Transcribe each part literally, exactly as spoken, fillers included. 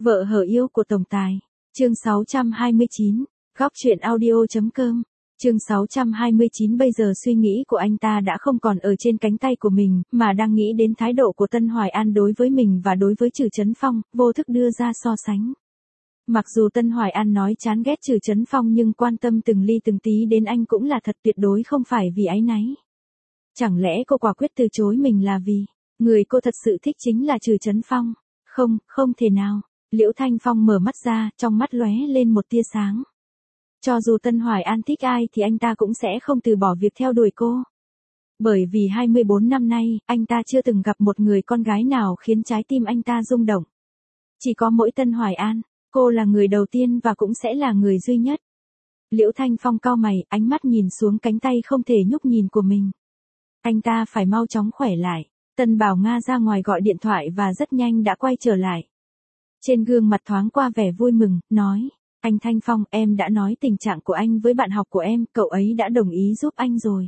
Vợ hở yêu của tổng tài. Chương sáu trăm hai mươi chín. Góc truyện audio.com. Chương sáu trăm hai mươi chín. Bây giờ suy nghĩ của anh ta đã không còn ở trên cánh tay của mình, mà đang nghĩ đến thái độ của Tân Hoài An đối với mình và đối với Trử Chấn Phong, vô thức đưa ra so sánh. Mặc dù Tân Hoài An nói chán ghét Trử Chấn Phong nhưng quan tâm từng ly từng tí đến anh cũng là thật, tuyệt đối không phải vì áy náy. Chẳng lẽ cô quả quyết từ chối mình là vì người cô thật sự thích chính là Trử Chấn Phong? Không, không thể nào. Liễu Thanh Phong mở mắt ra, trong mắt lóe lên một tia sáng. Cho dù Tân Hoài An thích ai thì anh ta cũng sẽ không từ bỏ việc theo đuổi cô. Bởi vì hai mươi bốn năm nay, anh ta chưa từng gặp một người con gái nào khiến trái tim anh ta rung động. Chỉ có mỗi Tân Hoài An, cô là người đầu tiên và cũng sẽ là người duy nhất. Liễu Thanh Phong cau mày, ánh mắt nhìn xuống cánh tay không thể nhúc nhìn của mình. Anh ta phải mau chóng khỏe lại. Tân Bảo Nga ra ngoài gọi điện thoại và rất nhanh đã quay trở lại. Trên gương mặt thoáng qua vẻ vui mừng, nói, anh Thanh Phong, em đã nói tình trạng của anh với bạn học của em, cậu ấy đã đồng ý giúp anh rồi.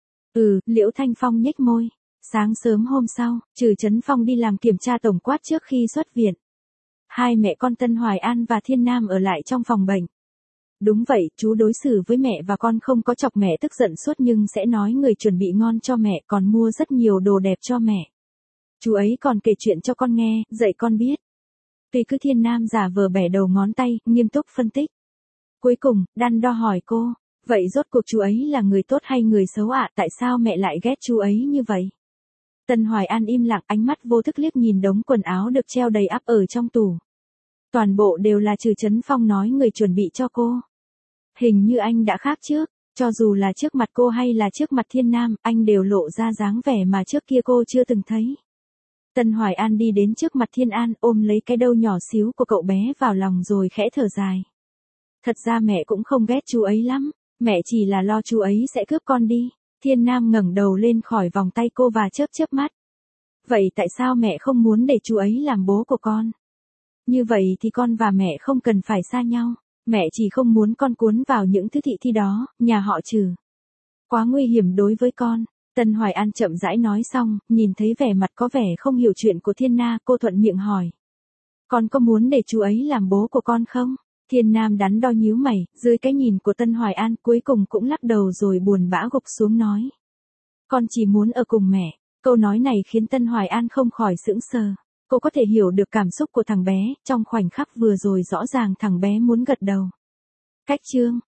Ừ, Liễu Thanh Phong nhếch môi. Sáng sớm hôm sau, Trử Chấn Phong đi làm kiểm tra tổng quát trước khi xuất viện. Hai mẹ con Tân Hoài An và Thiên Nam ở lại trong phòng bệnh. Đúng vậy, chú đối xử với mẹ và con không có chọc mẹ tức giận suốt nhưng sẽ nói người chuẩn bị ngon cho mẹ, còn mua rất nhiều đồ đẹp cho mẹ. Chú ấy còn kể chuyện cho con nghe, dạy con biết. Tuy cứ Thiên Nam giả vờ bẻ đầu ngón tay, nghiêm túc phân tích. Cuối cùng, đắn đo hỏi cô, vậy rốt cuộc chú ấy là người tốt hay người xấu ạ, tại sao mẹ lại ghét chú ấy như vậy? Tân Hoài An im lặng, ánh mắt vô thức liếc nhìn đống quần áo được treo đầy ắp ở trong tủ. Toàn bộ đều là Trử Chấn Phong nói người chuẩn bị cho cô. Hình như anh đã khác trước, cho dù là trước mặt cô hay là trước mặt Thiên Nam, anh đều lộ ra dáng vẻ mà trước kia cô chưa từng thấy. Tân Hoài An đi đến trước mặt Thiên An, ôm lấy cái đầu nhỏ xíu của cậu bé vào lòng rồi khẽ thở dài. Thật ra mẹ cũng không ghét chú ấy lắm, mẹ chỉ là lo chú ấy sẽ cướp con đi. Thiên Nam ngẩng đầu lên khỏi vòng tay cô và chớp chớp mắt. Vậy tại sao mẹ không muốn để chú ấy làm bố của con? Như vậy thì con và mẹ không cần phải xa nhau. Mẹ chỉ không muốn con cuốn vào những thứ thị thi đó, nhà họ Trử. Quá nguy hiểm đối với con. Tân Hoài An chậm rãi nói xong, nhìn thấy vẻ mặt có vẻ không hiểu chuyện của Thiên Na, cô thuận miệng hỏi. Con có muốn để chú ấy làm bố của con không? Thiên Nam đắn đo nhíu mày, dưới cái nhìn của Tân Hoài An cuối cùng cũng lắc đầu rồi buồn bã gục xuống nói. Con chỉ muốn ở cùng mẹ. Câu nói này khiến Tân Hoài An không khỏi sững sờ. Cô có thể hiểu được cảm xúc của thằng bé, trong khoảnh khắc vừa rồi rõ ràng thằng bé muốn gật đầu. Cách chương,